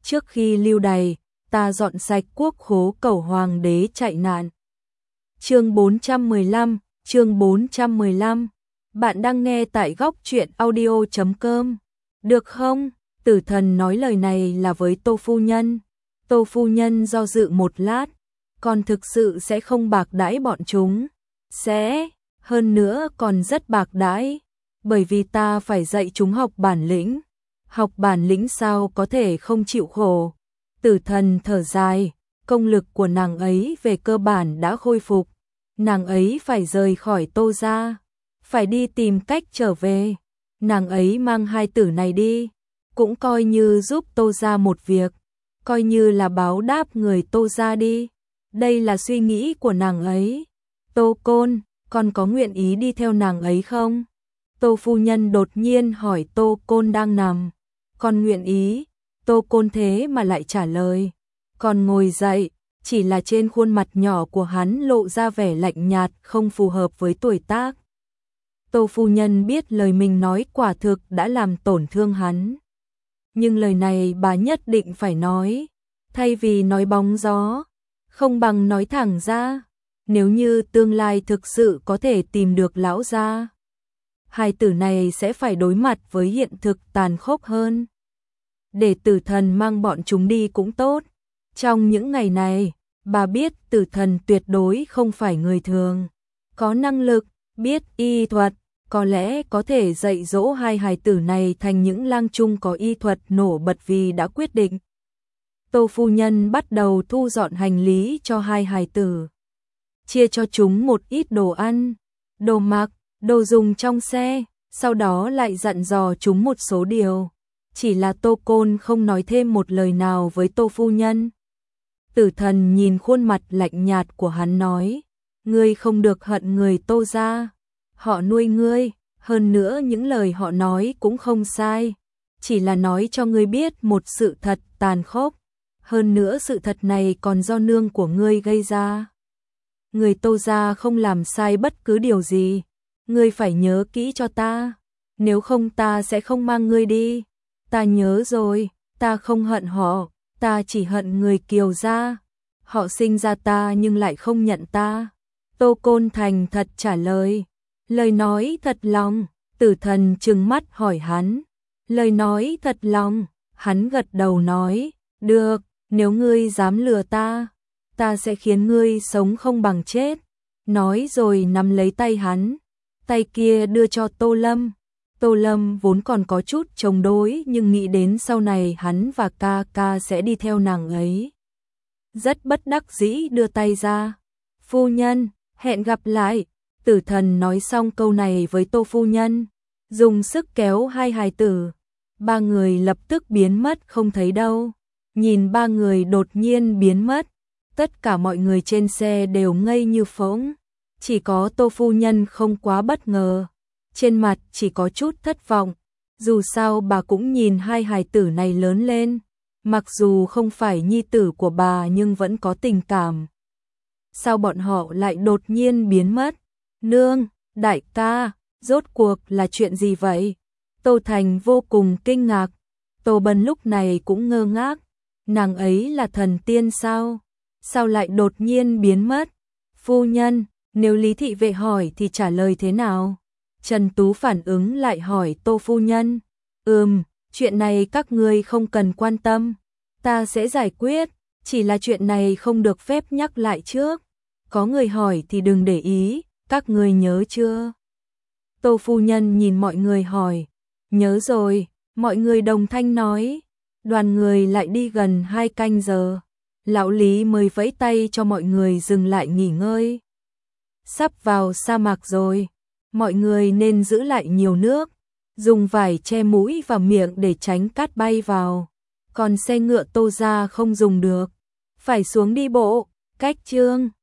trước khi lưu đày, ta dọn sạch quốc khố cầu hoàng đế chạy nạn. Chương 415, chương 415. Bạn đang nghe tại góc truyện audio.com. Được không? Tử thần nói lời này là với Tô phu nhân. Tô phu nhân do dự một lát, còn thực sự sẽ không bạc đãi bọn chúng. Sẽ, hơn nữa còn rất bạc đãi, bởi vì ta phải dạy chúng học bản lĩnh. Học bản lĩnh sao có thể không chịu khổ. Tử thần thở dài, công lực của nàng ấy về cơ bản đã khôi phục. Nàng ấy phải rời khỏi Tô gia, phải đi tìm cách trở về. Nàng ấy mang hai tử này đi, cũng coi như giúp Tô gia một việc, coi như là báo đáp người Tô gia đi. Đây là suy nghĩ của nàng ấy. Tô Côn, con có nguyện ý đi theo nàng ấy không? Tô phu nhân đột nhiên hỏi Tô Côn đang nằm. Con nguyện ý. Tô Côn thế mà lại trả lời. Còn ngồi dậy, chỉ là trên khuôn mặt nhỏ của hắn lộ ra vẻ lạnh nhạt không phù hợp với tuổi tác. Tô phu nhân biết lời mình nói quả thực đã làm tổn thương hắn. Nhưng lời này bà nhất định phải nói. Thay vì nói bóng gió, không bằng nói thẳng ra. Nếu như tương lai thực sự có thể tìm được lão gia, hai tử này sẽ phải đối mặt với hiện thực tàn khốc hơn. Để tử thần mang bọn chúng đi cũng tốt. Trong những ngày này, bà biết tử thần tuyệt đối không phải người thường. Có năng lực, biết y thuật, có lẽ có thể dạy dỗ hai hài tử này thành những lang trung có y thuật nổ bật vì đã quyết định. Tô phu nhân bắt đầu thu dọn hành lý cho hai hài tử. Chia cho chúng một ít đồ ăn, đồ mặc, đồ dùng trong xe, sau đó lại dặn dò chúng một số điều. Chỉ là Tô Côn không nói thêm một lời nào với Tô phu nhân. Tử thần nhìn khuôn mặt lạnh nhạt của hắn nói, ngươi không được hận người Tô gia, họ nuôi ngươi, hơn nữa những lời họ nói cũng không sai, chỉ là nói cho ngươi biết một sự thật tàn khốc, hơn nữa sự thật này còn do nương của ngươi gây ra. Người Tô gia không làm sai bất cứ điều gì, ngươi phải nhớ kỹ cho ta, nếu không ta sẽ không mang ngươi đi. Ta nhớ rồi, ta không hận họ, ta chỉ hận người Kiều gia. Họ sinh ra ta nhưng lại không nhận ta. Tô Côn thành thật trả lời. Lời nói thật lòng. Tử thần trừng mắt hỏi hắn. Lời nói thật lòng. Hắn gật đầu nói. Được, nếu ngươi dám lừa ta, ta sẽ khiến ngươi sống không bằng chết. Nói rồi nắm lấy tay hắn. Tay kia đưa cho Tô Lâm. Tô Lâm vốn còn có chút chống đối nhưng nghĩ đến sau này hắn và ca ca sẽ đi theo nàng ấy. Rất bất đắc dĩ đưa tay ra. Phu nhân, hẹn gặp lại. Tử thần nói xong câu này với Tô phu nhân, dùng sức kéo hai hài tử. Ba người lập tức biến mất không thấy đâu. Nhìn ba người đột nhiên biến mất, tất cả mọi người trên xe đều ngây như phỗng. Chỉ có Tô phu nhân không quá bất ngờ. Trên mặt chỉ có chút thất vọng, dù sao bà cũng nhìn hai hài tử này lớn lên, mặc dù không phải nhi tử của bà nhưng vẫn có tình cảm. Sao bọn họ lại đột nhiên biến mất? Nương, đại ca, rốt cuộc là chuyện gì vậy? Tô Thành vô cùng kinh ngạc, Tô Bân lúc này cũng ngơ ngác, nàng ấy là thần tiên sao? Sao lại đột nhiên biến mất? Phu nhân, nếu Lý thị vệ hỏi thì trả lời thế nào? Trần Tú phản ứng lại hỏi Tô phu nhân. Chuyện này các ngươi không cần quan tâm, ta sẽ giải quyết, chỉ là chuyện này không được phép nhắc lại trước. Có người hỏi thì đừng để ý, các ngươi nhớ chưa? Tô phu nhân nhìn mọi người hỏi. Nhớ rồi, mọi người đồng thanh nói. Đoàn người lại đi gần 2 canh giờ. Lão Lý mới vẫy tay cho mọi người dừng lại nghỉ ngơi. Sắp vào sa mạc rồi, mọi người nên giữ lại nhiều nước, dùng vải che mũi và miệng để tránh cát bay vào. Còn xe ngựa Tô gia không dùng được, phải xuống đi bộ. Cách chương